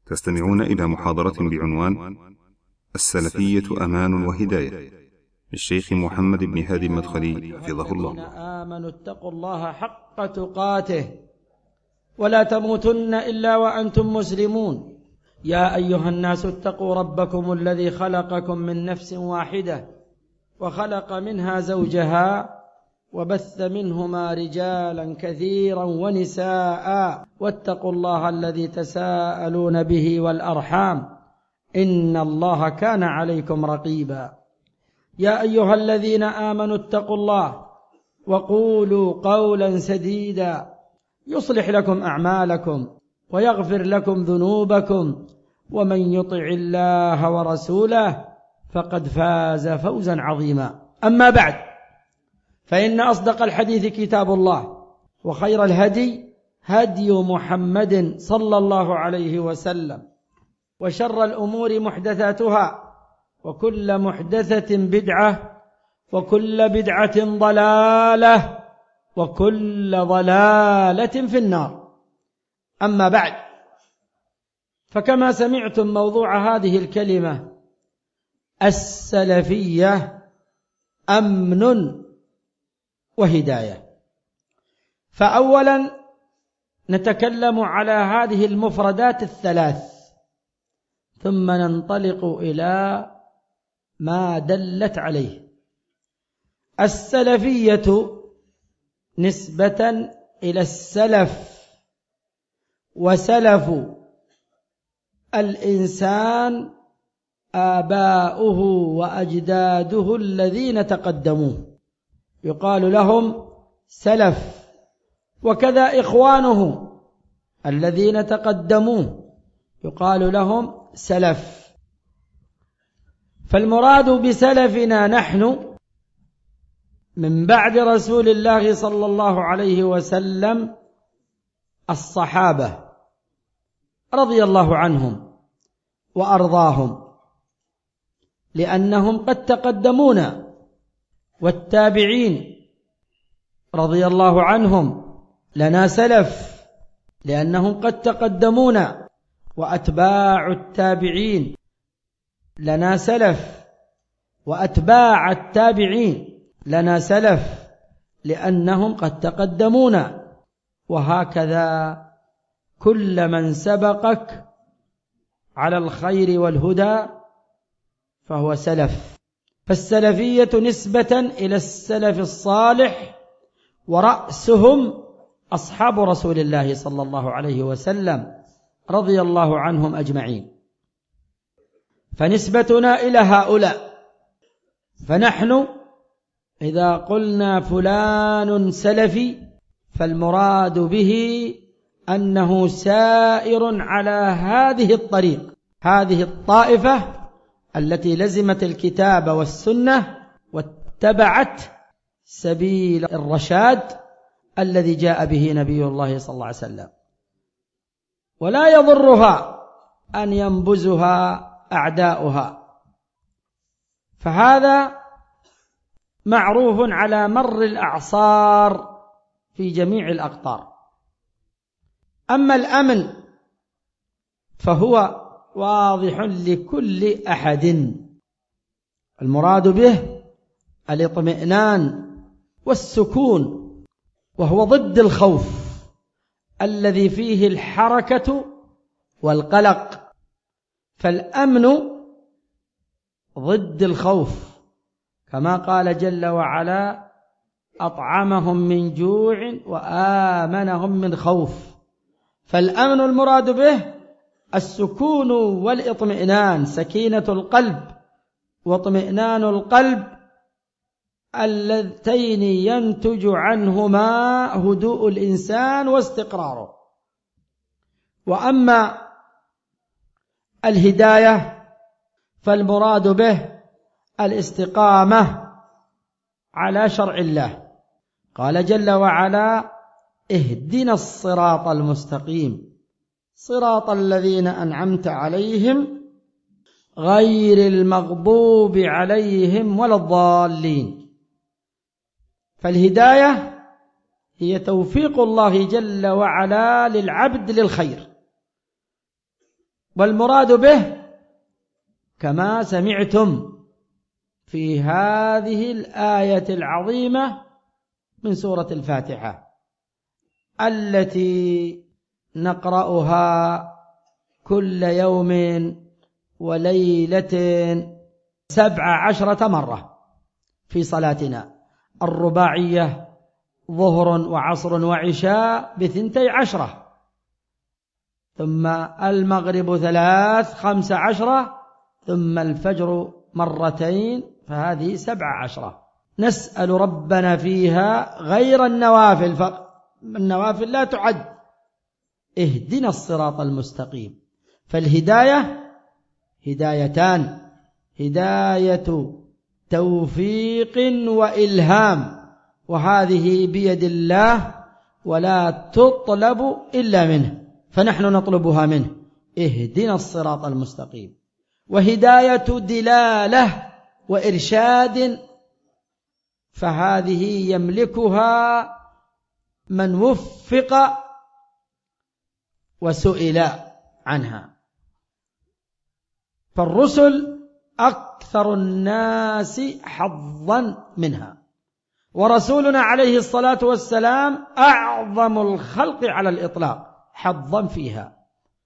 تستمعون إلى محاضرة بعنوان السلفية أمان وهداية للشيخ محمد بن هادي المدخلي حفظه الله. الذين آمنوا اتقوا الله حق تقاته ولا تموتن إلا وأنتم مسلمون. يا أيها الناس اتقوا ربكم الذي خلقكم من نفس واحدة وخلق منها زوجها وبث منهما رجالا كثيرا ونساء واتقوا الله الذي تساءلون به والأرحام إن الله كان عليكم رقيبا. يا أيها الذين آمنوا اتقوا الله وقولوا قولا سديدا يصلح لكم أعمالكم ويغفر لكم ذنوبكم ومن يطع الله ورسوله فقد فاز فوزا عظيما. أما بعد، فإن أصدق الحديث كتاب الله وخير الهدي هدي محمد صلى الله عليه وسلم وشر الأمور محدثاتها وكل محدثة بدعة وكل بدعة ضلالة وكل ضلالة في النار. أما بعد، فكما سمعتم موضوع هذه الكلمة السلفية أمن وهداية. فأولا نتكلم على هذه المفردات الثلاث ثم ننطلق إلى ما دلت عليه. السلفية نسبة إلى السلف، وسلف الإنسان آباؤه وأجداده الذين تقدموه يقال لهم سلف، وكذا إخوانه الذين تقدموه يقال لهم سلف. فالمراد بسلفنا نحن من بعد رسول الله صلى الله عليه وسلم الصحابة رضي الله عنهم وأرضاهم، لأنهم قد تقدمونا، والتابعين رضي الله عنهم لنا سلف لأنهم قد تقدمونا، وأتباع التابعين لنا سلف، وأتباع التابعين لنا سلف لأنهم قد تقدمونا، وهكذا كل من سبقك على الخير والهدى فهو سلف. فالسلفية نسبة إلى السلف الصالح، ورأسهم أصحاب رسول الله صلى الله عليه وسلم رضي الله عنهم أجمعين. فنسبتنا إلى هؤلاء، فنحن إذا قلنا فلان سلفي فالمراد به أنه سائر على هذه الطريق، هذه الطائفة التي لزمت الكتاب والسنة واتبعت سبيل الرشاد الذي جاء به نبي الله صلى الله عليه وسلم، ولا يضرها أن ينبزها أعداؤها. فهذا معروف على مر الأعصار في جميع الأقطار. أما الأمن فهو واضح لكل أحد، المراد به الاطمئنان والسكون، وهو ضد الخوف الذي فيه الحركة والقلق. فالأمن ضد الخوف، كما قال جل وعلا أطعمهم من جوع وآمنهم من خوف. فالأمن المراد به السكون والإطمئنان، سكينة القلب واطمئنان القلب اللذين ينتج عنهما هدوء الإنسان واستقراره. وأما الهداية فالمراد به الاستقامة على شرع الله. قال جل وعلا اهدنا الصراط المستقيم صراط الذين أنعمت عليهم غير المغضوب عليهم ولا الضالين. فالهداية هي توفيق الله جل وعلا للعبد للخير، والمراد به كما سمعتم في هذه الآية العظيمة من سورة الفاتحة التي نقرأها كل يوم وليلة 17 مرة في صلاتنا الرباعية ظهر وعصر وعشاء ب12، ثم المغرب 3 15، ثم الفجر مرتين، فهذه 17. نسأل ربنا فيها غير النوافل، النوافل لا تعد، اهدنا الصراط المستقيم. فالهداية هدايتان: هداية توفيق وإلهام، وهذه بيد الله ولا تطلب إلا منه، فنحن نطلبها منه، اهدنا الصراط المستقيم. وهداية دلالة وإرشاد، فهذه يملكها من وفق وسئل عنها. فالرسل أكثر الناس حظا منها، ورسولنا عليه الصلاة والسلام أعظم الخلق على الإطلاق حظا فيها،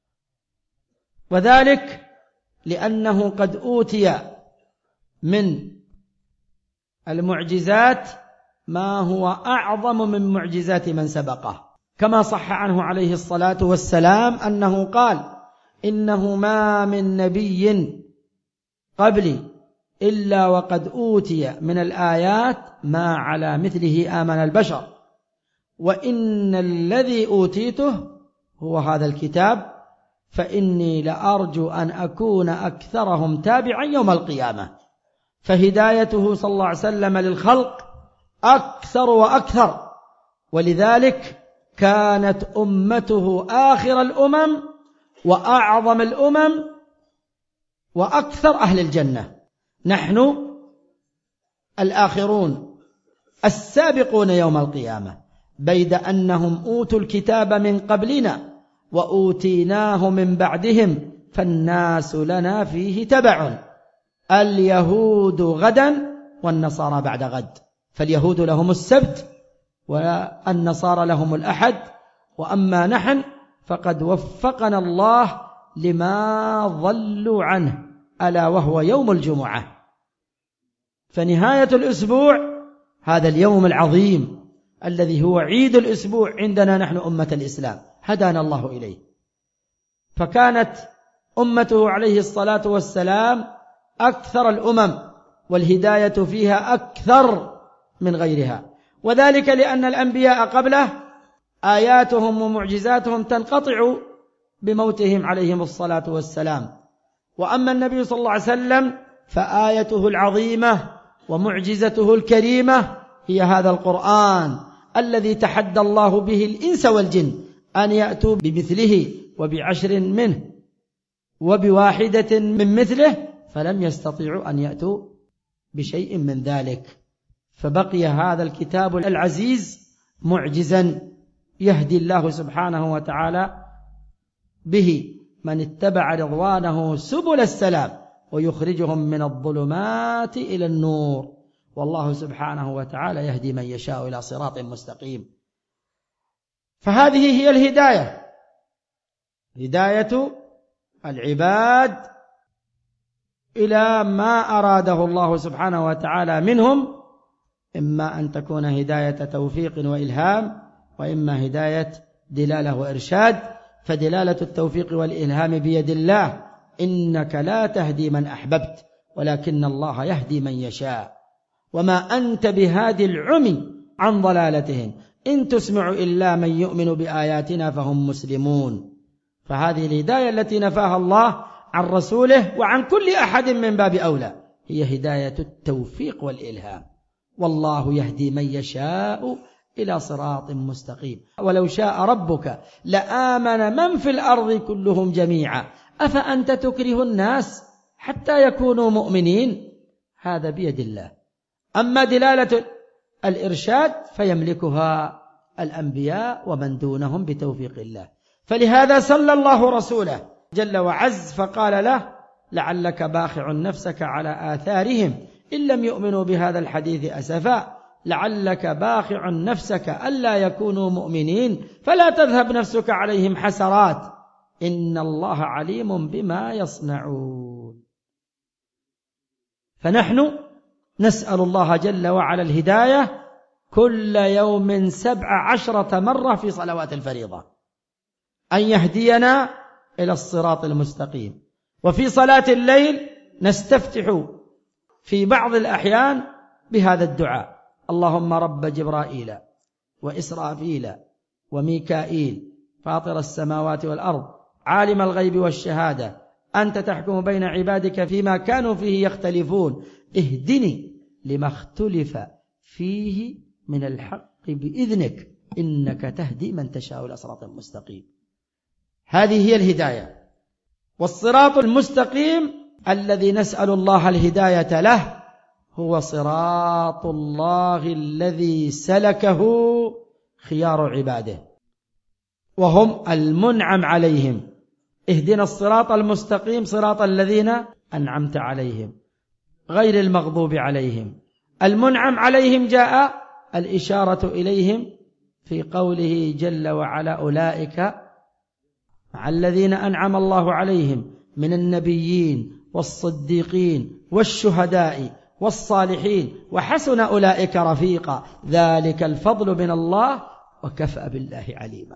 وذلك لأنه قد أوتي من المعجزات ما هو أعظم من معجزات من سبقه، كما صح عنه عليه الصلاة والسلام أنه قال: إنه ما من نبي قبلي إلا وقد أوتي من الآيات ما على مثله آمن البشر، وإن الذي أوتيته هو هذا الكتاب، فإني لأرجو أن أكون أكثرهم تابعا يوم القيامة. فهدايته صلى الله عليه وسلم للخلق أكثر وأكثر، ولذلك كانت أمته آخر الأمم وأعظم الأمم وأكثر أهل الجنة. نحن الآخرون السابقون يوم القيامة، بيد أنهم أوتوا الكتاب من قبلنا وأوتيناه من بعدهم، فالناس لنا فيه تبع، اليهود غدا والنصارى بعد غد، فاليهود لهم السبت والنصارى لهم الأحد، وأما نحن فقد وفقنا الله لما ضلوا عنه، ألا وهو يوم الجمعة. فنهاية الأسبوع هذا اليوم العظيم الذي هو عيد الأسبوع عندنا نحن أمة الإسلام، هدانا الله إليه. فكانت أمته عليه الصلاة والسلام أكثر الأمم، والهداية فيها أكثر من غيرها، وذلك لأن الأنبياء قبله آياتهم ومعجزاتهم تنقطع بموتهم عليهم الصلاة والسلام، وأما النبي صلى الله عليه وسلم فآيته العظيمة ومعجزته الكريمة هي هذا القرآن الذي تحدى الله به الإنس والجن أن يأتوا بمثله وب10 منه وب1 من مثله، فلم يستطيعوا أن يأتوا بشيء من ذلك. فبقي هذا الكتاب العزيز معجزا يهدي الله سبحانه وتعالى به من اتبع رضوانه سبل السلام ويخرجهم من الظلمات إلى النور، والله سبحانه وتعالى يهدي من يشاء إلى صراط مستقيم. فهذه هي الهداية، هداية العباد إلى ما أراده الله سبحانه وتعالى منهم، إما أن تكون هداية توفيق وإلهام، وإما هداية دلالة وإرشاد. فدلالة التوفيق والإلهام بيد الله، إنك لا تهدي من أحببت ولكن الله يهدي من يشاء، وما أنت بهادي العمي عن ضلالتهم إن تسمع إلا من يؤمن بآياتنا فهم مسلمون. فهذه الهداية التي نفاها الله عن رسوله وعن كل أحد من باب أولى هي هداية التوفيق والإلهام، والله يهدي من يشاء إلى صراط مستقيم. ولو شاء ربك لآمن من في الأرض كلهم جميعا أفأنت تكره الناس حتى يكونوا مؤمنين، هذا بيد الله. أما دلالة الإرشاد فيملكها الأنبياء ومن دونهم بتوفيق الله. فلهذا صلى الله رسوله جل وعز فقال له: لعلك باخع نفسك على آثارهم إن لم يؤمنوا بهذا الحديث أسفا، لعلك باخع نفسك ألا يكونوا مؤمنين فلا تذهب نفسك عليهم حسرات إن الله عليم بما يصنعون. فنحن نسأل الله جل وعلا الهداية كل يوم 17 مرة في صلوات الفريضة، أن يهدينا إلى الصراط المستقيم. وفي صلاة الليل نستفتح في بعض الأحيان بهذا الدعاء: اللهم رب جبرائيل وإسرافيل وميكائيل فاطر السماوات والأرض عالم الغيب والشهادة أنت تحكم بين عبادك فيما كانوا فيه يختلفون اهدني لما اختلف فيه من الحق بإذنك إنك تهدي من تشاء إلى صراط مستقيم. هذه هي الهداية. والصراط المستقيم الذي نسأل الله الهداية له هو صراط الله الذي سلكه خيار عباده وهم المنعم عليهم. اهدنا الصراط المستقيم صراط الذين أنعمت عليهم غير المغضوب عليهم. المنعم عليهم جاء الإشارة إليهم في قوله جل وعلا: أولئك مع الذين أنعم الله عليهم من النبيين والصديقين والشهداء والصالحين وحسن أولئك رفيقا ذلك الفضل من الله وكفى بالله عليما.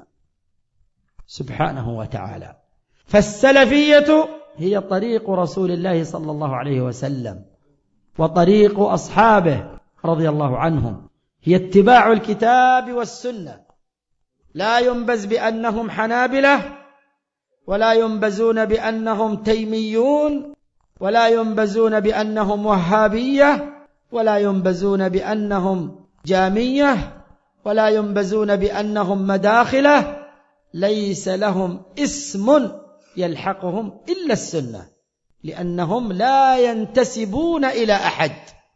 سبحانه وتعالى. فالسلفية هي طريق رسول الله صلى الله عليه وسلم وطريق أصحابه رضي الله عنهم، هي اتباع الكتاب والسنة. لا ينبز بأنهم حنابلة ولا ينبزون بأنهم تيميون ولا ينبزون بأنهم وهابية ولا ينبزون بأنهم جامية ولا ينبزون بأنهم مداخلة. ليس لهم اسم يلحقهم إلا السنة، لأنهم لا ينتسبون إلى أحد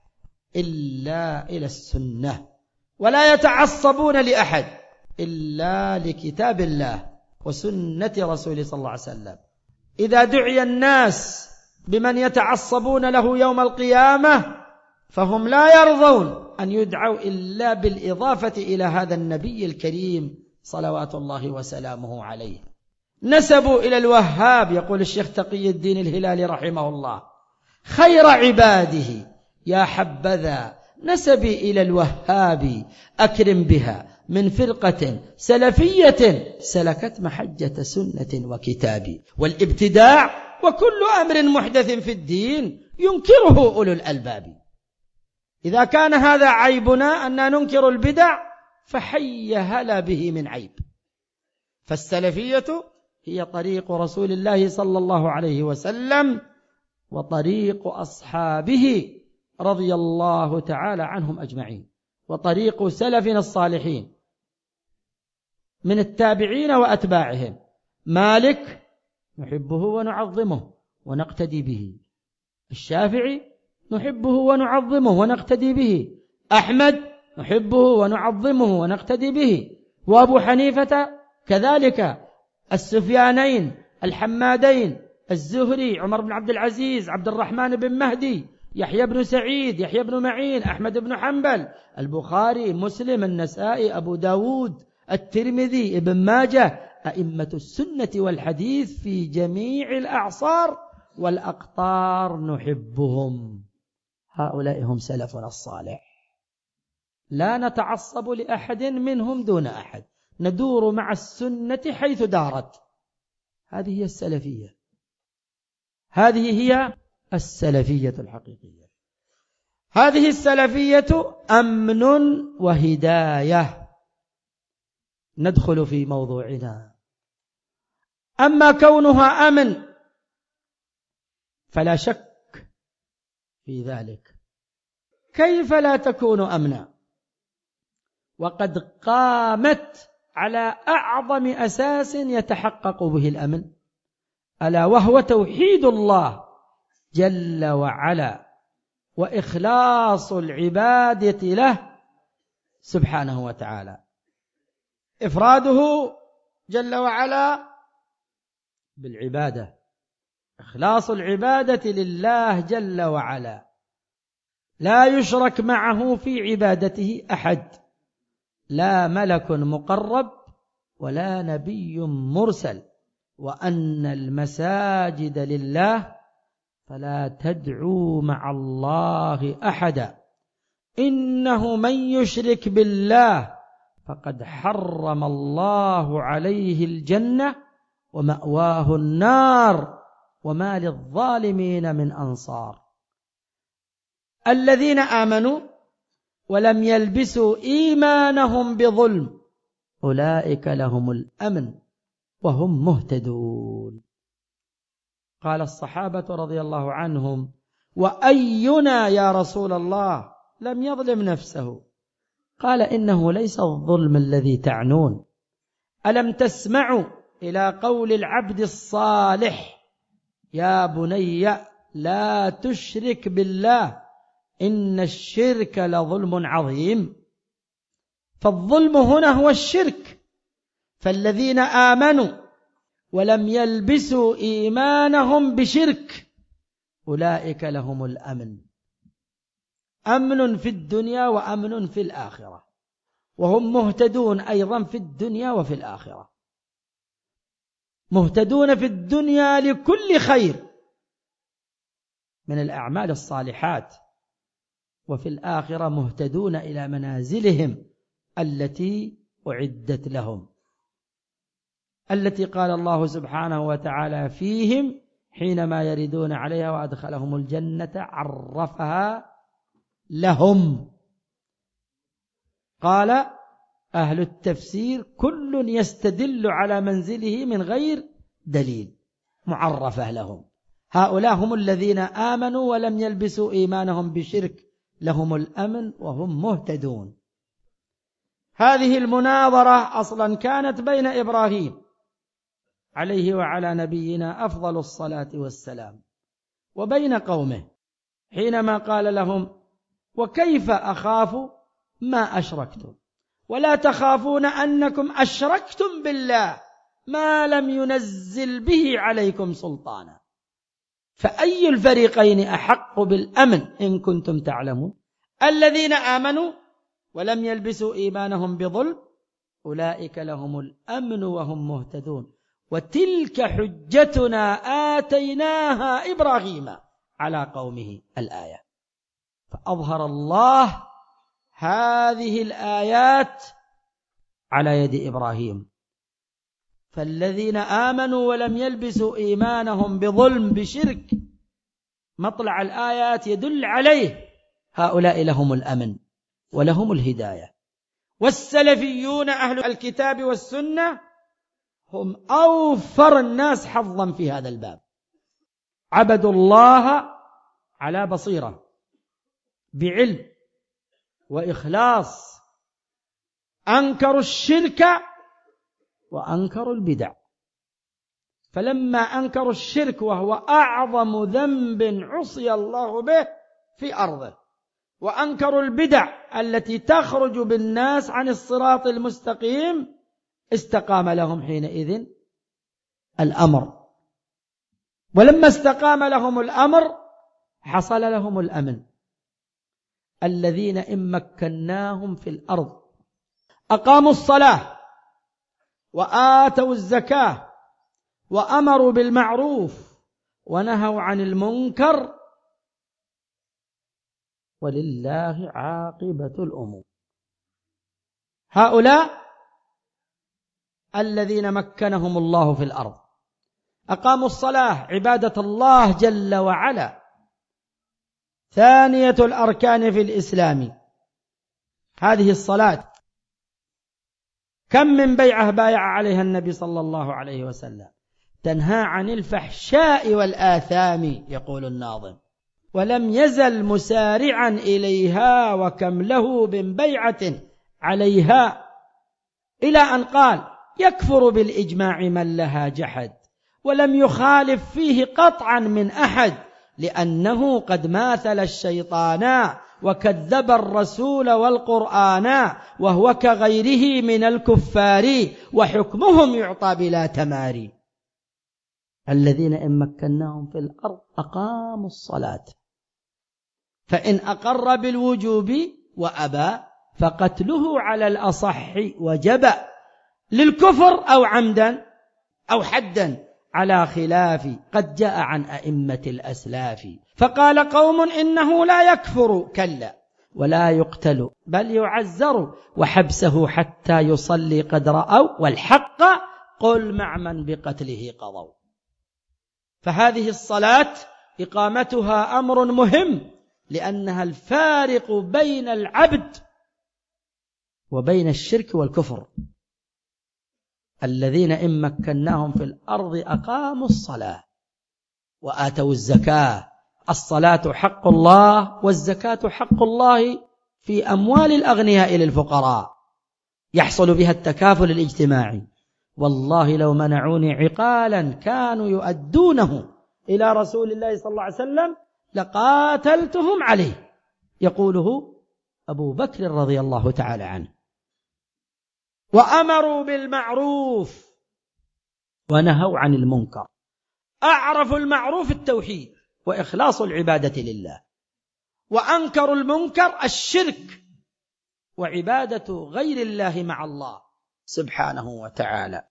إلا إلى السنة، ولا يتعصبون لأحد إلا لكتاب الله وسنة رسوله صلى الله عليه وسلم. إذا دعي الناس بمن يتعصبون له يوم القيامة فهم لا يرضون أن يدعوا إلا بالإضافة إلى هذا النبي الكريم صلوات الله وسلامه عليه. نسبوا إلى الوهاب، يقول الشيخ تقي الدين الهلالي رحمه الله: خير عباده يا حبذا نسبي إلى الوهاب أكرم بها من فرقة سلفية سلكت محجة سنة وكتاب والابتداع وكل أمر محدث في الدين ينكره أولو الألباب. إذا كان هذا عيبنا أننا ننكر البدع فحي هلا به من عيب. فالسلفية هي طريق رسول الله صلى الله عليه وسلم وطريق أصحابه رضي الله تعالى عنهم أجمعين، وطريق سلفنا الصالحين من التابعين وأتباعهم. مالك نحبه ونعظمه ونقتدي به، الشافعي نحبه ونعظمه ونقتدي به، أحمد نحبه ونعظمه ونقتدي به، وأبو حنيفة كذلك، السفيانين الحمادين، الزهري، عمر بن عبد العزيز، عبد الرحمن بن مهدي، يحيى بن سعيد، يحيى بن معين، أحمد بن حنبل، البخاري، مسلم، النسائي، أبو داود، الترمذي، ابن ماجه، أئمة السنة والحديث في جميع الأعصار والأقطار نحبهم. هؤلاء هم سلفنا الصالح، لا نتعصب لأحد منهم دون أحد، ندور مع السنة حيث دارت. هذه هي السلفية، هذه هي السلفية الحقيقية. هذه السلفية أمن وهداية. ندخل في موضوعنا. أما كونها أمن فلا شك في ذلك. كيف لا تكون أمنا وقد قامت على أعظم أساس يتحقق به الأمن، ألا وهو توحيد الله جل وعلا وإخلاص العبادة له سبحانه وتعالى، إفراده جل وعلا بالعبادة، إخلاص العبادة لله جل وعلا، لا يشرك معه في عبادته أحد، لا ملك مقرب ولا نبي مرسل، وأن المساجد لله فلا تدعوا مع الله أحدا، إنه من يشرك بالله فقد حرم الله عليه الجنة ومأواه النار وما للظالمين من أنصار. الذين آمنوا ولم يلبسوا إيمانهم بظلم أولئك لهم الأمن وهم مهتدون. قال الصحابة رضي الله عنهم: وأينا يا رسول الله لم يظلم نفسه؟ قال: إنه ليس الظلم الذي تعنون. ألم تسمعوا إلى قول العبد الصالح: يا بني لا تشرك بالله إن الشرك لظلم عظيم. فالظلم هنا هو الشرك. فالذين آمنوا ولم يلبسوا إيمانهم بشرك أولئك لهم الأمن، أمن في الدنيا وأمن في الآخرة، وهم مهتدون أيضا في الدنيا وفي الآخرة، مهتدون في الدنيا لكل خير من الأعمال الصالحات، وفي الآخرة مهتدون إلى منازلهم التي أعدت لهم، التي قال الله سبحانه وتعالى فيهم حينما يردون عليها: وأدخلهم الجنة عرفها لهم. قال أهل التفسير: كل يستدل على منزله من غير دليل، معرفة لهم. هؤلاء هم الذين آمنوا ولم يلبسوا إيمانهم بشرك، لهم الأمن وهم مهتدون. هذه المناظرة أصلا كانت بين إبراهيم عليه وعلى نبينا أفضل الصلاة والسلام وبين قومه، حينما قال لهم: وكيف أخاف ما أشركتم ولا تخافون أنكم أشركتم بالله ما لم ينزل به عليكم سلطانا، فأي الفريقين أحق بالأمن إن كنتم تعلمون؟ الذين آمنوا ولم يلبسوا إيمانهم بظلم أولئك لهم الأمن وهم مهتدون، وتلك حجتنا آتيناها إبراهيم على قومه. الآية. فأظهر الله هذه الآيات على يد إبراهيم. فالذين آمنوا ولم يلبسوا إيمانهم بظلم بشرك، مطلع الآيات يدل عليه، هؤلاء لهم الأمن ولهم الهداية. والسلفيون أهل الكتاب والسنة هم أوفر الناس حظا في هذا الباب، عبدوا الله على بصيرة بعلم وإخلاص، أنكروا الشرك وأنكروا البدع. فلما أنكروا الشرك وهو أعظم ذنب عصي الله به في أرضه، وأنكروا البدع التي تخرج بالناس عن الصراط المستقيم، استقام لهم حينئذ الأمر. ولما استقام لهم الأمر حصل لهم الأمن. الذين إن مكناهم في الأرض أقاموا الصلاة وآتوا الزكاة وأمروا بالمعروف ونهوا عن المنكر ولله عاقبة الأمور. هؤلاء الذين مكنهم الله في الأرض أقاموا الصلاة، عبادة الله جل وعلا، ثانية الأركان في الإسلام. هذه الصلاة كم من بيعة بايع عليها النبي صلى الله عليه وسلم، تنهى عن الفحشاء والآثام، يقول الناظم: ولم يزل مسارعا إليها وكم له من بيعة عليها، إلى أن قال: يكفر بالإجماع من لها جحد، ولم يخالف فيه قطعا من أحد، لأنه قد ماثل الشيطان وكذب الرسول والقرآن، وهو كغيره من الكفار وحكمهم يعطى بلا تماري. الذين إن مكناهم في الأرض أقاموا الصلاة، فإن أقر بالوجوب وأبى فقتله على الأصح وجب للكفر أو عمدا أو حدا، على خلاف قد جاء عن أئمة الأسلاف. فقال قوم إنه لا يكفر، كلا ولا يقتل بل يعزر، وحبسه حتى يصلي قد رأوا، والحق قل مع من بقتله قضوا. فهذه الصلاة إقامتها أمر مهم، لأنها الفارق بين العبد وبين الشرك والكفر. الذين إن مكناهم في الأرض أقاموا الصلاة وآتوا الزكاة. الصلاة حق الله، والزكاة حق الله في أموال الأغنياء للفقراء، يحصل بها التكافل الاجتماعي. والله لو منعوني عقالا كانوا يؤدونه إلى رسول الله صلى الله عليه وسلم لقاتلتهم عليه، يقوله أبو بكر رضي الله تعالى عنه. وأمروا بالمعروف ونهوا عن المنكر. أعرف المعروف التوحيد وإخلاص العبادة لله، وأنكروا المنكر الشرك وعبادة غير الله مع الله سبحانه وتعالى.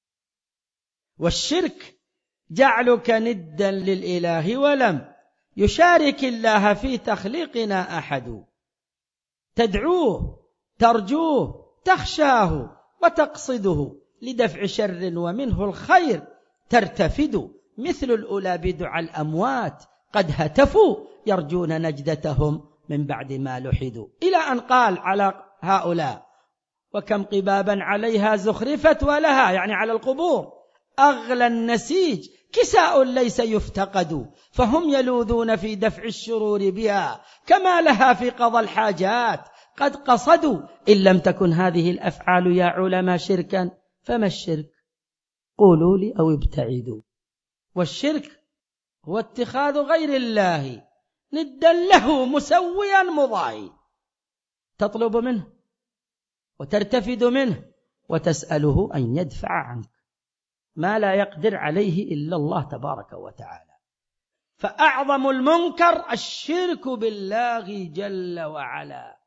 والشرك جعلك ندا للإله ولم يشارك الله في تخليقنا أحد، تدعوه ترجوه تخشاه وتقصده لدفع شر ومنه الخير ترتفد، مثل الأولى بدعاء الأموات قد هتفوا يرجون نجدتهم من بعد ما لحدوا، إلى أن قال على هؤلاء: وكم قبابا عليها زخرفت ولها، يعني على القبور، أغلى النسيج كساء ليس يفتقد، فهم يلوذون في دفع الشرور بها كما لها في قضى الحاجات قد قصدوا. إن لم تكن هذه الأفعال يا علماء شركا فما الشرك؟ قولوا لي أو ابتعدوا. والشرك هو اتخاذ غير الله ندا له مسويا مضاهي، تطلب منه وترتفد منه وتسأله أن يدفع عنك ما لا يقدر عليه إلا الله تبارك وتعالى. فأعظم المنكر الشرك بالله جل وعلا،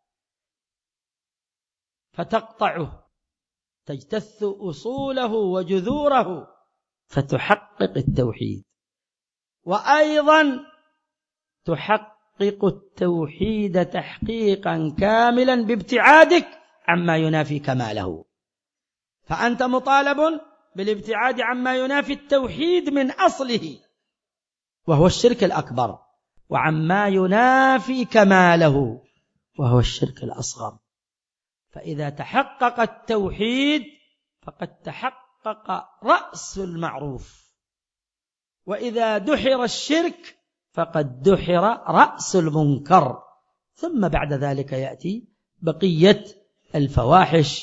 فتقطعه، تجتث أصوله وجذوره، فتحقق التوحيد. وأيضا تحقق التوحيد تحقيقا كاملا بابتعادك عما ينافي كماله. فأنت مطالب بالابتعاد عما ينافي التوحيد من أصله وهو الشرك الأكبر، وعما ينافي كماله وهو الشرك الأصغر. فإذا تحقق التوحيد فقد تحقق رأس المعروف، وإذا دحر الشرك فقد دحر رأس المنكر. ثم بعد ذلك يأتي بقية الفواحش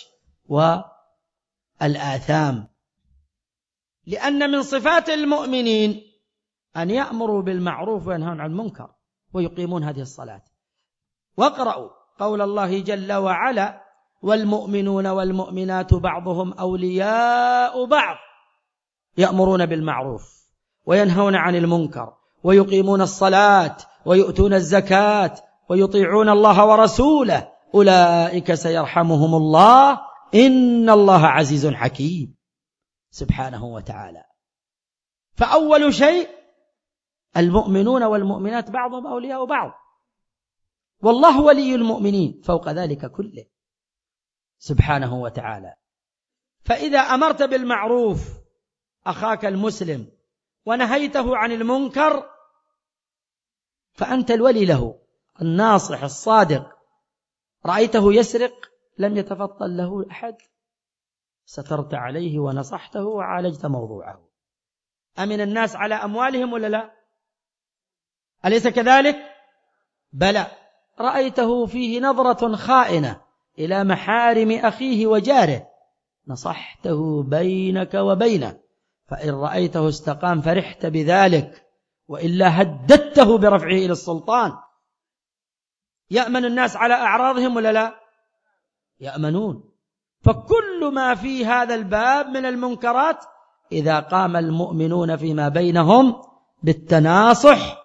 والآثام، لأن من صفات المؤمنين أن يأمروا بالمعروف وينهون عن المنكر ويقيمون هذه الصلاة. واقرأوا قول الله جل وعلا: والمؤمنون والمؤمنات بعضهم أولياء بعض يأمرون بالمعروف وينهون عن المنكر ويقيمون الصلاة ويؤتون الزكاة ويطيعون الله ورسوله أولئك سيرحمهم الله إن الله عزيز حكيم سبحانه وتعالى. فأول شيء المؤمنون والمؤمنات بعضهم أولياء بعض، والله ولي المؤمنين فوق ذلك كله سبحانه وتعالى. فإذا أمرت بالمعروف أخاك المسلم ونهيته عن المنكر فأنت الولي له، الناصح الصادق. رأيته يسرق لم يتفضل له أحد، سترت عليه ونصحته وعالجت موضوعه. أمن الناس على أموالهم ولا لا؟ أليس كذلك؟ بلى. رأيته فيه نظرة خائنة إلى محارم أخيه وجاره، نصحته بينك وبينه، فإن رأيته استقام فرحت بذلك، وإلا هددته برفعه إلى السلطان. يأمن الناس على أعراضهم ولا لا؟ يأمنون. فكل ما في هذا الباب من المنكرات إذا قام المؤمنون فيما بينهم بالتناصح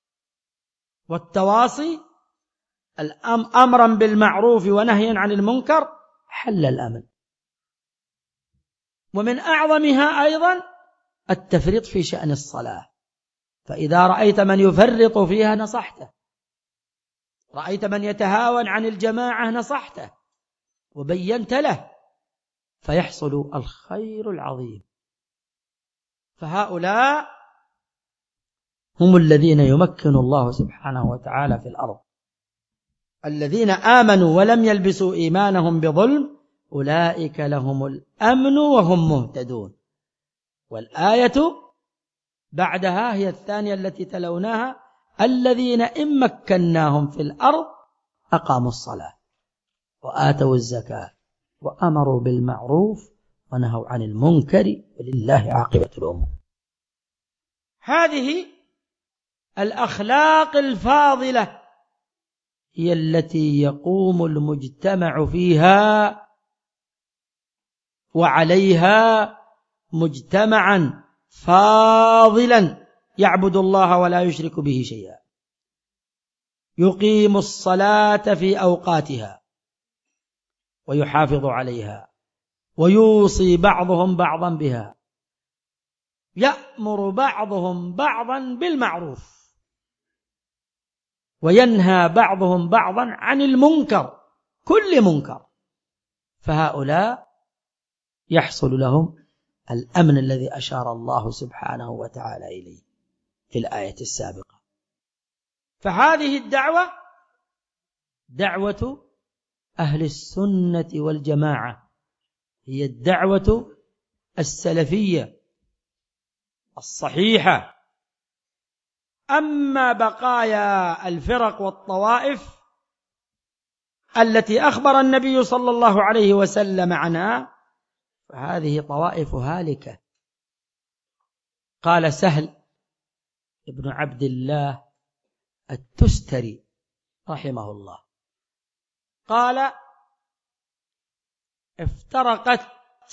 والتواصي أمرا بالمعروف ونهيا عن المنكر حل الأمن. ومن أعظمها أيضا التفريط في شأن الصلاة، فإذا رأيت من يفرط فيها نصحته، رأيت من يتهاون عن الجماعة نصحته وبينت له، فيحصل الخير العظيم. فهؤلاء هم الذين يمكن الله سبحانه وتعالى في الأرض، الذين آمنوا ولم يلبسوا إيمانهم بظلم أولئك لهم الأمن وهم مهتدون. والآية بعدها هي الثانية التي تلوناها: الذين إن مكناهم في الأرض أقاموا الصلاة وآتوا الزكاة وأمروا بالمعروف ونهوا عن المنكر ولله عاقبة الأمور. هذه الأخلاق الفاضلة هي التي يقوم المجتمع فيها وعليها مجتمعا فاضلا يعبد الله ولا يشرك به شيئا، يقيم الصلاة في أوقاتها ويحافظ عليها، ويوصي بعضهم بعضا بها، يأمر بعضهم بعضا بالمعروف وينهى بعضهم بعضا عن المنكر، كل منكر. فهؤلاء يحصل لهم الأمن الذي أشار الله سبحانه وتعالى إليه في الآية السابقة. فهذه الدعوة دعوة أهل السنة والجماعة، هي الدعوة السلفية الصحيحة. أما بقايا الفرق والطوائف التي أخبر النبي صلى الله عليه وسلم عنها فهذه طوائف هالكة. قال سهل ابن عبد الله التستري رحمه الله، قال: افترقت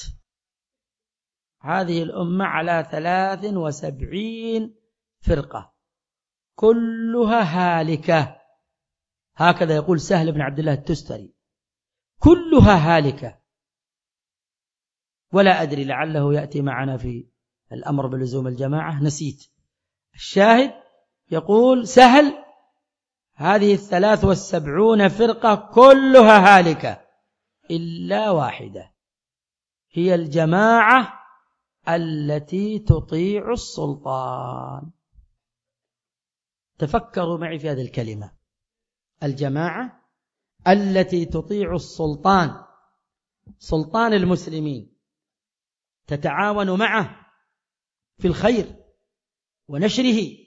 هذه الأمة على 73 فرقة كلها هالكة. هكذا يقول سهل بن عبد الله التستري، كلها هالكة. ولا أدري لعله يأتي معنا في الأمر بلزوم الجماعة، نسيت. الشاهد يقول سهل: هذه 73 فرقة كلها هالكة إلا واحدة، هي الجماعة التي تطيع السلطان. تفكروا معي في هذه الكلمة: الجماعة التي تطيع السلطان، سلطان المسلمين، تتعاون معه في الخير ونشره،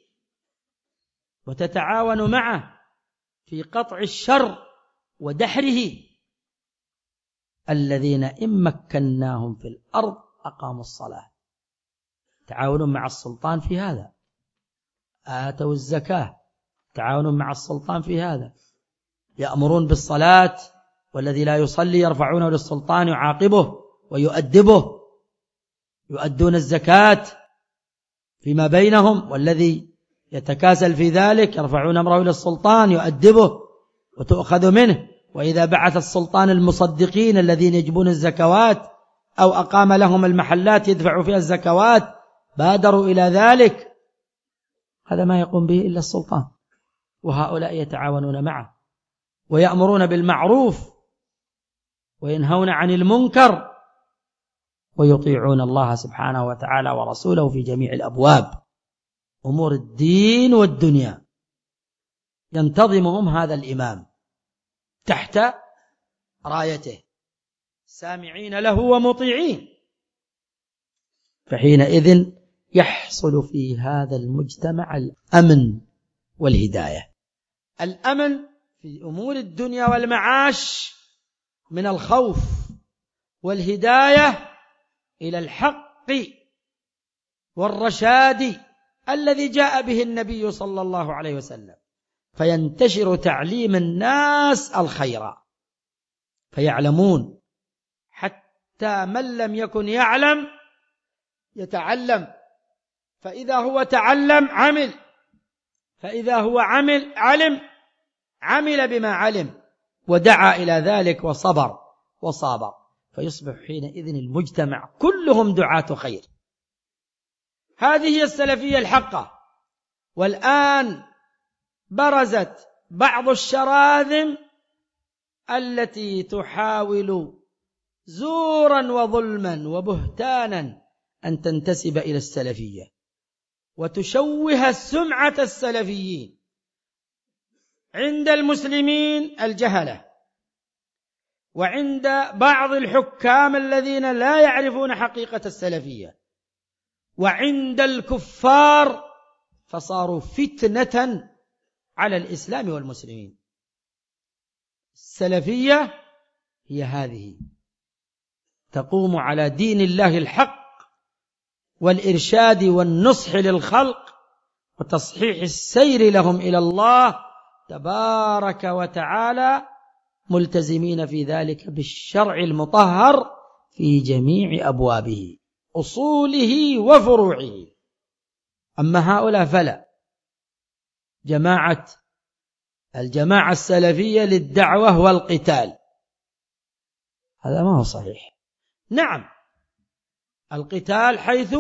وتتعاون معه في قطع الشر ودحره. الذين إن مكناهم في الأرض أقاموا الصلاة، تعاونون مع السلطان في هذا، آتوا الزكاة، تعاونون مع السلطان في هذا، يأمرون بالصلاة، والذي لا يصلي يرفعونه للسلطان يعاقبه ويؤدبه، يؤدون الزكاة فيما بينهم، والذي يتكاسل في ذلك يرفعون أمره إلى السلطان يؤدبه وتؤخذ منه. وإذا بعث السلطان المصدقين الذين يجبون الزكوات أو أقام لهم المحلات يدفعوا فيها الزكوات بادروا إلى ذلك. هذا ما يقوم به إلا السلطان، وهؤلاء يتعاونون معه ويأمرون بالمعروف وينهون عن المنكر ويطيعون الله سبحانه وتعالى ورسوله في جميع الأبواب، أمور الدين والدنيا. ينتظمهم هذا الإمام تحت رايته سامعين له ومطيعين، فحينئذ يحصل في هذا المجتمع الأمن والهداية. الأمن في أمور الدنيا والمعاش من الخوف، والهداية إلى الحق والرشاد الذي جاء به النبي صلى الله عليه وسلم، فينتشر تعليم الناس الخير فيعلمون، حتى من لم يكن يعلم يتعلم، فإذا هو تعلم عمل، فإذا هو عمل بما علم ودعا إلى ذلك وصبر وصابر، فيصبح حينئذ المجتمع كلهم دعاة خير. هذه هي السلفية الحقة. والآن برزت بعض الشراذم التي تحاول زورا وظلما وبهتانا أن تنتسب إلى السلفية وتشوه سمعة السلفيين عند المسلمين الجهلة، وعند بعض الحكام الذين لا يعرفون حقيقة السلفية، وعند الكفار، فصاروا فتنة على الإسلام والمسلمين. السلفية هي هذه، تقوم على دين الله الحق والإرشاد والنصح للخلق وتصحيح السير لهم إلى الله تبارك وتعالى، ملتزمين في ذلك بالشرع المطهر في جميع أبوابه أصوله وفروعه. أما هؤلاء فلا، الجماعة السلفية للدعوة والقتال، هذا ما هو صحيح. نعم، القتال حيث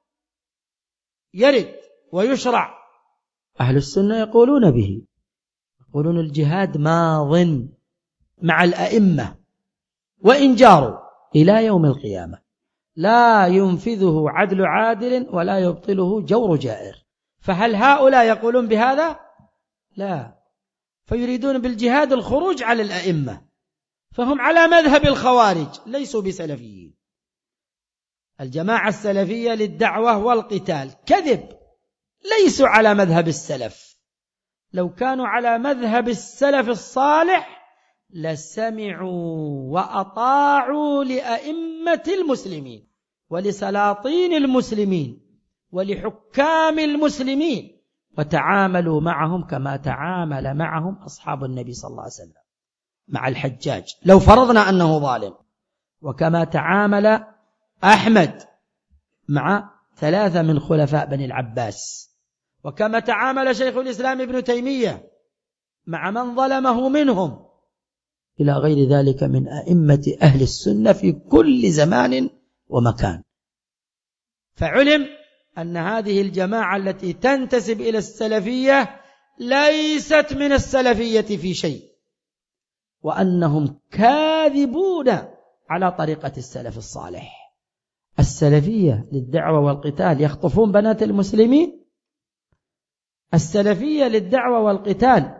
يرد ويشرع، أهل السنة يقولون به، يقولون الجهاد ماض مع الأئمة وإن جاروا إلى يوم القيامة، لا ينفذه عدل عادل ولا يبطله جور جائر. فهل هؤلاء يقولون بهذا؟ لا، فيريدون بالجهاد الخروج على الأئمة، فهم على مذهب الخوارج، ليسوا بسلفيين. الجماعة السلفية للدعوة والقتال كذب، ليسوا على مذهب السلف. لو كانوا على مذهب السلف الصالح لسمعوا وأطاعوا لأئمة المسلمين ولسلاطين المسلمين ولحكام المسلمين، وتعاملوا معهم كما تعامل معهم أصحاب النبي صلى الله عليه وسلم مع الحجاج لو فرضنا أنه ظالم، وكما تعامل أحمد مع 3 من خلفاء بني العباس، وكما تعامل شيخ الإسلام ابن تيمية مع من ظلمه منهم، إلى غير ذلك من أئمة أهل السنة في كل زمان ومكان. فعلم أن هذه الجماعة التي تنتسب إلى السلفية ليست من السلفية في شيء، وأنهم كاذبون على طريقة السلف الصالح. السلفية للدعوة والقتال يخطفون بنات المسلمين، السلفية للدعوة والقتال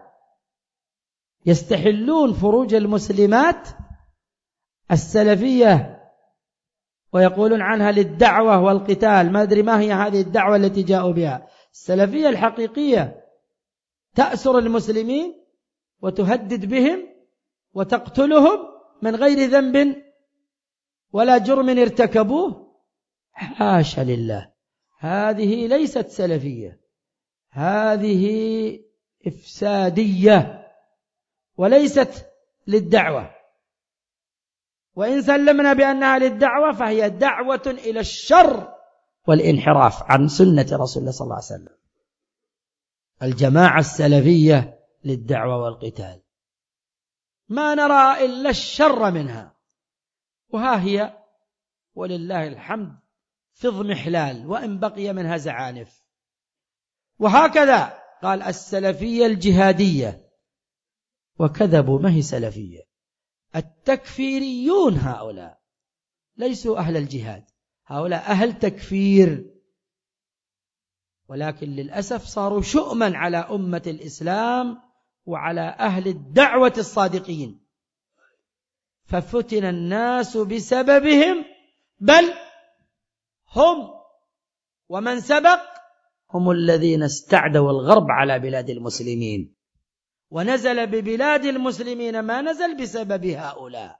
يستحلون فروج المسلمات، السلفية ويقولون عنها للدعوة والقتال، ما أدري ما هي هذه الدعوة التي جاءوا بها. السلفية الحقيقية تأسر المسلمين وتهدد بهم وتقتلهم من غير ذنب ولا جرم ارتكبوه، حاشا لله، هذه ليست سلفية، هذه إفسادية وليست للدعوة. وإن سلمنا بأنها للدعوة فهي دعوة إلى الشر والانحراف عن سنة رسول الله صلى الله عليه وسلم. الجماعة السلفية للدعوة والقتال ما نرى إلا الشر منها، وها هي ولله الحمد في اضمحلال وإن بقي منها زعانف. وهكذا قال السلفية الجهادية، وكذبوا، ما هي سلفية. التكفيريون هؤلاء ليسوا أهل الجهاد، هؤلاء أهل تكفير، ولكن للأسف صاروا شؤما على أمة الإسلام وعلى أهل الدعوة الصادقين، ففتن الناس بسببهم، بل هم ومن سبق هم الذين استعدوا الغرب على بلاد المسلمين، ونزل ببلاد المسلمين ما نزل بسبب هؤلاء.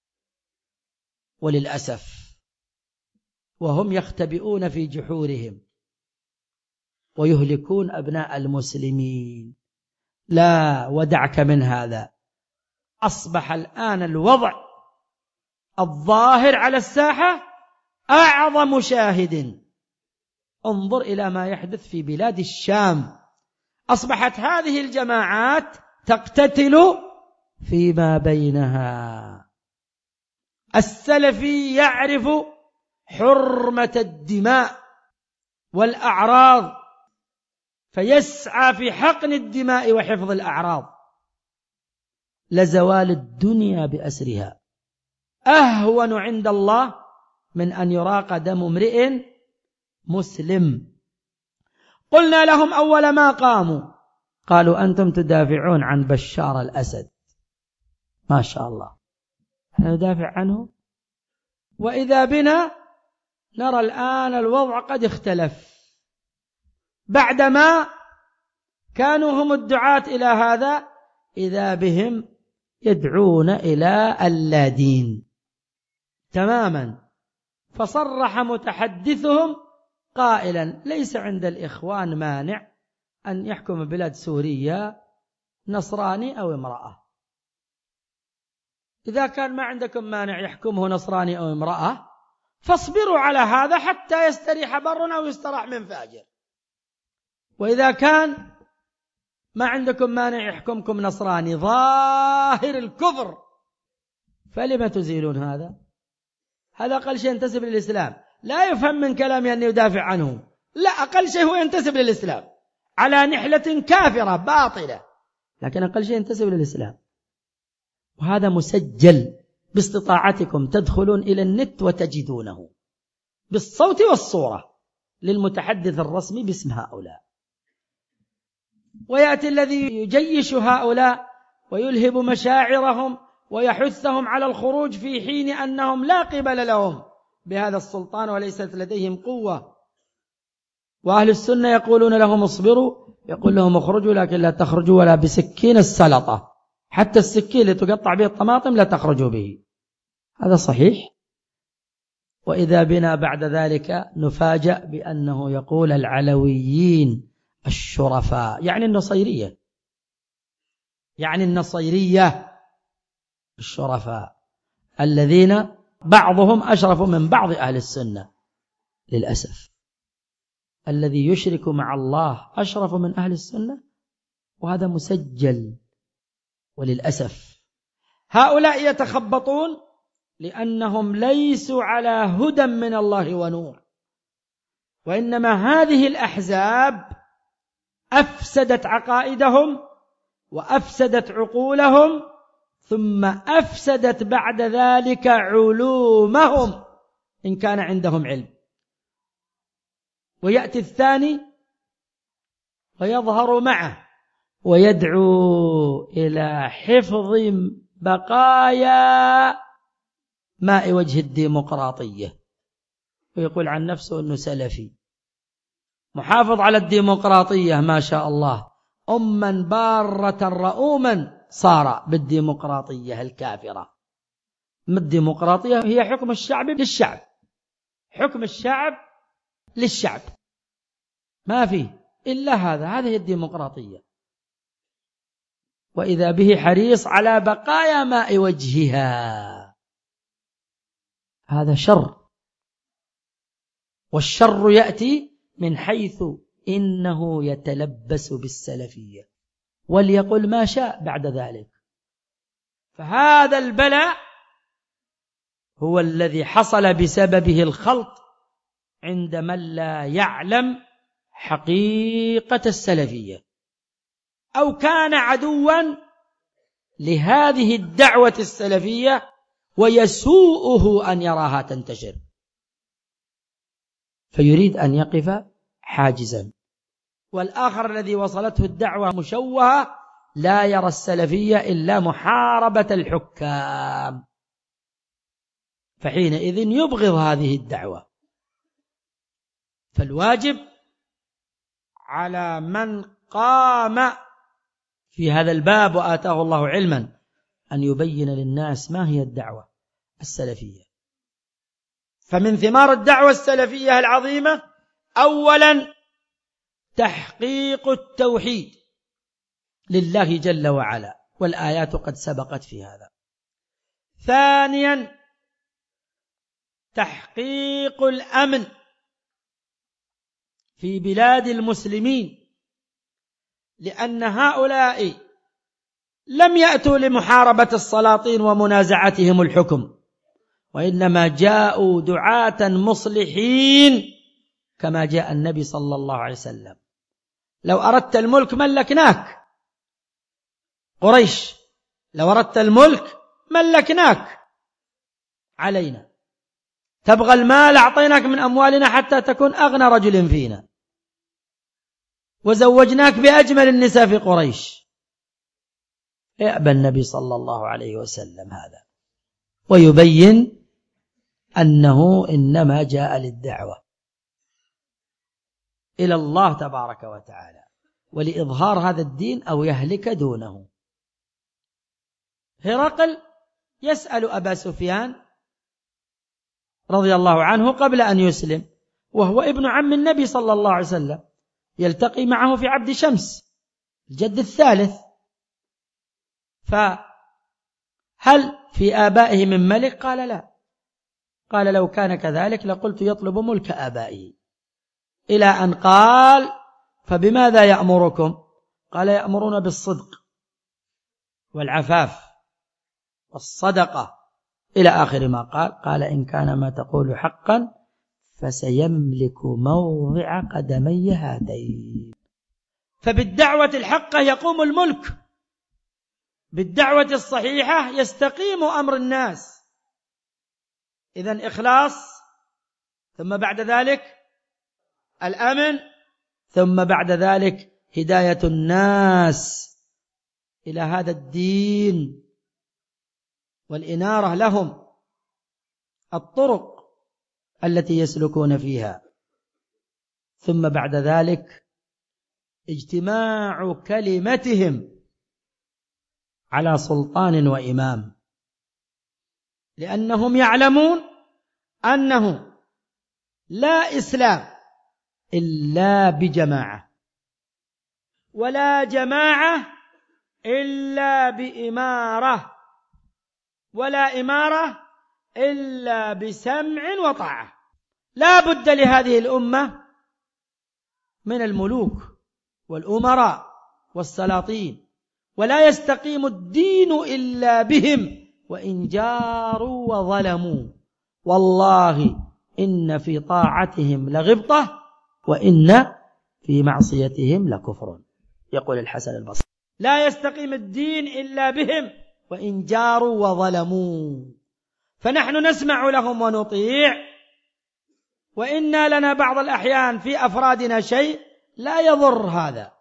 وللأسف وهم يختبئون في جحورهم ويهلكون أبناء المسلمين. لا، ودعك من هذا، أصبح الآن الوضع الظاهر على الساحة أعظم شاهد. انظر إلى ما يحدث في بلاد الشام، أصبحت هذه الجماعات تقتتل فيما بينها. السلفي يعرف حرمة الدماء والأعراض، فيسعى في حقن الدماء وحفظ الأعراض، لزوال الدنيا بأسرها أهون عند الله من أن يراق دم امرئ مسلم. قلنا لهم أول ما قاموا قالوا أنتم تدافعون عن بشار الأسد، ما شاء الله احنا ندافع عنه، وإذا بنا نرى الآن الوضع قد اختلف، بعدما كانوا هم الدعاة إلى هذا إذا بهم يدعون إلى اللادين تماما. فصرح متحدثهم قائلا ليس عند الإخوان مانع أن يحكم بلاد سوريا نصراني أو امرأة، إذا كان ما عندكم مانع يحكمه نصراني أو امرأة فاصبروا على هذا حتى يستريح بر أو يستراح من فاجر، وإذا كان ما عندكم مانع يحكمكم نصراني ظاهر الكفر فلما تزيلون هذا؟ هذا أقل شيء ينتسب للإسلام، لا يفهم من كلامي أن يدافع عنه، لا، أقل شيء هو ينتسب للإسلام على نحلة كافرة باطلة، لكن أقل شيء ينتسب للإسلام. وهذا مسجل باستطاعتكم، تدخلون إلى النت وتجدونه بالصوت والصورة للمتحدث الرسمي باسم هؤلاء. ويأتي الذي يجيش هؤلاء ويلهب مشاعرهم ويحثهم على الخروج في حين أنهم لا قبل لهم بهذا السلطان وليست لديهم قوة. وأهل السنة يقولون لهم اصبروا، يقول لهم اخرجوا لكن لا تخرجوا ولا بسكين السلطة، حتى السكين اللي تقطع به الطماطم لا تخرجوا به. هذا صحيح. وإذا بنا بعد ذلك نفاجأ بأنه يقول العلويين الشرفاء، يعني النصيرية الشرفاء الذين بعضهم أشرف من بعض أهل السنة. للأسف الذي يشرك مع الله أشرف من أهل السنة، وهذا مسجل. وللأسف هؤلاء يتخبطون لأنهم ليسوا على هدى من الله ونور، وإنما هذه الأحزاب أفسدت عقائدهم وأفسدت عقولهم، ثم أفسدت بعد ذلك علومهم إن كان عندهم علم. ويأتي الثاني ويظهر معه ويدعو إلى حفظ بقايا ماء وجه الديمقراطية، ويقول عن نفسه أنه سلفي محافظ على الديمقراطية ما شاء الله، أما بارة رؤوما صار بالديمقراطية الكافرة. ما الديمقراطية؟ هي حكم الشعب للشعب، حكم الشعب للشعب، ما فيه إلا هذا، هذه الديمقراطية. وإذا به حريص على بقايا ماء وجهها، هذا شر. والشر يأتي من حيث إنه يتلبس بالسلفية وليقل ما شاء بعد ذلك. فهذا البلاء هو الذي حصل بسببه الخلط عند من لا يعلم حقيقة السلفية، أو كان عدوا لهذه الدعوة السلفية ويسوءه أن يراها تنتشر، فيريد أن يقف حاجزا. والآخر الذي وصلته الدعوة مشوهة لا يرى السلفية إلا محاربة الحكام، فحينئذ يبغض هذه الدعوة. فالواجب على من قام في هذا الباب وآتاه الله علما أن يبين للناس ما هي الدعوة السلفية. فمن ثمار الدعوة السلفية العظيمة أولا تحقيق التوحيد لله جل وعلا، والآيات قد سبقت في هذا. ثانيا تحقيق الأمن في بلاد المسلمين، لأن هؤلاء لم يأتوا لمحاربة السلاطين ومنازعتهم الحكم، وإنما جاءوا دعاة مصلحين كما جاء النبي صلى الله عليه وسلم: لو أردت الملك ملكناك. قريش: لو أردت الملك ملكناك علينا، تبغى المال أعطيناك من أموالنا حتى تكون أغنى رجل فينا، وزوجناك بأجمل النساء في قريش. يأبى النبي صلى الله عليه وسلم هذا، ويبين أنه إنما جاء للدعوة إلى الله تبارك وتعالى ولإظهار هذا الدين أو يهلك دونه. هرقل يسأل أبا سفيان رضي الله عنه قبل أن يسلم، وهو ابن عم النبي صلى الله عليه وسلم، يلتقي معه في عبد شمس الجد الثالث، فهل في آبائه من ملك؟ قال لا. قال: لو كان كذلك لقلت يطلب ملك آبائه، إلى أن قال: فبماذا يأمركم؟ قال: يأمرون بالصدق والعفاف والصدقة إلى آخر ما قال. قال: إن كان ما تقول حقا فسيملك موضع قدمي هاتين. فبالدعوة الحقة يقوم الملك، بالدعوة الصحيحة يستقيم أمر الناس. إذن إخلاص، ثم بعد ذلك الأمن، ثم بعد ذلك هداية الناس إلى هذا الدين والإنارة لهم الطرق التي يسلكون فيها، ثم بعد ذلك اجتماع كلمتهم على سلطان وإمام، لأنهم يعلمون أنه لا إسلام إلا بجماعة، ولا جماعة إلا بإمارة، ولا إمارة إلا بسمع وطاعة. لا بد لهذه الأمة من الملوك والأمراء والسلاطين، ولا يستقيم الدين إلا بهم، وإن جاروا وظلموا، والله إن في طاعتهم لغبطة وإن في معصيتهم لكفر. يقول الحسن البصري: لا يستقيم الدين إلا بهم وإن جاروا وظلموا. فنحن نسمع لهم ونطيع، وإنا لنا بعض الأحيان في أفرادنا شيء لا يضر هذا.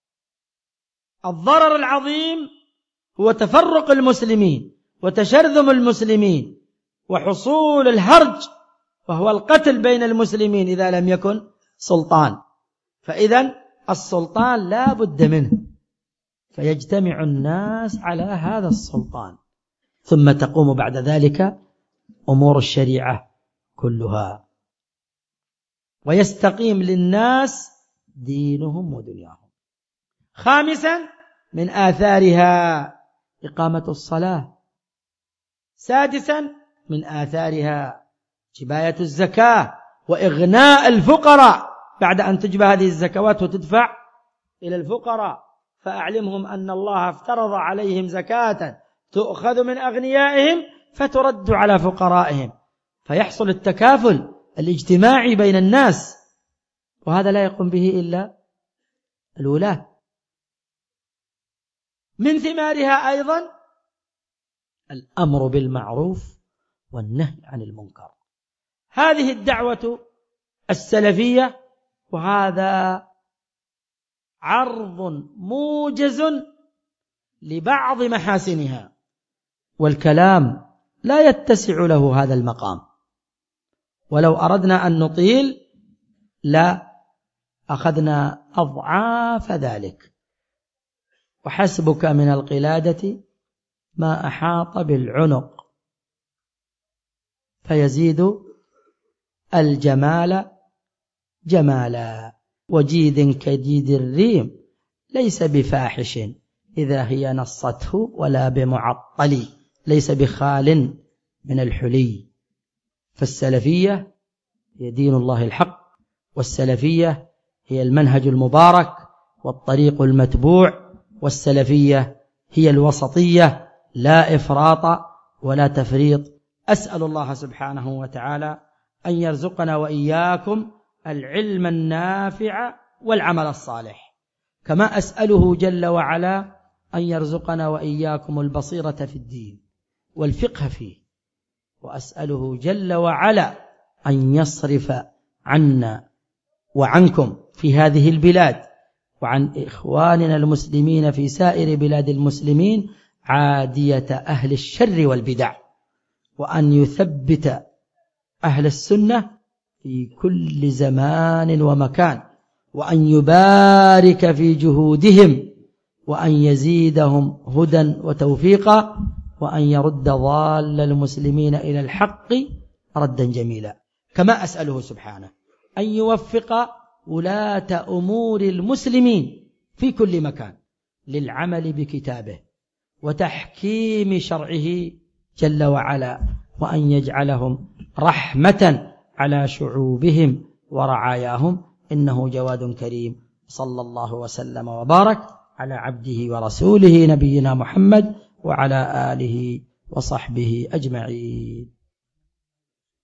الضرر العظيم هو تفرق المسلمين وتشرذم المسلمين وحصول الهرج، وهو القتل بين المسلمين إذا لم يكن سلطان. فإذن السلطان لا بد منه، فيجتمع الناس على هذا السلطان، ثم تقوم بعد ذلك أمور الشريعة كلها، ويستقيم للناس دينهم ودنياهم. خامسا من آثارها إقامة الصلاة. سادسا من آثارها جباية الزكاة وإغناء الفقراء، بعد أن تجبى هذه الزكوات وتدفع إلى الفقراء، فأعلمهم أن الله افترض عليهم زكاة تؤخذ من أغنيائهم فترد على فقرائهم، فيحصل التكافل الاجتماعي بين الناس، وهذا لا يقوم به إلا الولاة. من ثمارها أيضا الأمر بالمعروف والنهي عن المنكر. هذه الدعوة السلفية، وهذا عرض موجز لبعض محاسنها، والكلام لا يتسع له هذا المقام، ولو أردنا أن نطيل لا أخذنا أضعاف ذلك. وحسبك من القلادة ما أحاط بالعنق، فيزيد الجمال جمالا، وجيد كجيد الريم ليس بفاحش إذا هي نصته، ولا بمعطل ليس بخال من الحلي. فالسلفية هي دين الله الحق، والسلفية هي المنهج المبارك والطريق المتبوع، والسلفية هي الوسطية، لا إفراط ولا تفريط. أسأل الله سبحانه وتعالى أن يرزقنا وإياكم العلم النافع والعمل الصالح، كما أسأله جل وعلا أن يرزقنا وإياكم البصيرة في الدين والفقه فيه، وأسأله جل وعلا أن يصرف عنا وعنكم في هذه البلاد وعن إخواننا المسلمين في سائر بلاد المسلمين عادية أهل الشر والبدع، وأن يثبت أهل السنة في كل زمان ومكان، وأن يبارك في جهودهم، وأن يزيدهم هدى وتوفيقا، وأن يرد ضال المسلمين إلى الحق ردا جميلا. كما أسأله سبحانه أن يوفق ولاة أمور المسلمين في كل مكان للعمل بكتابه وتحكيم شرعه جل وعلا، وأن يجعلهم رحمة على شعوبهم ورعاياهم، إنه جواد كريم. صلى الله وسلم وبارك على عبده ورسوله نبينا محمد وعلى آله وصحبه أجمعين.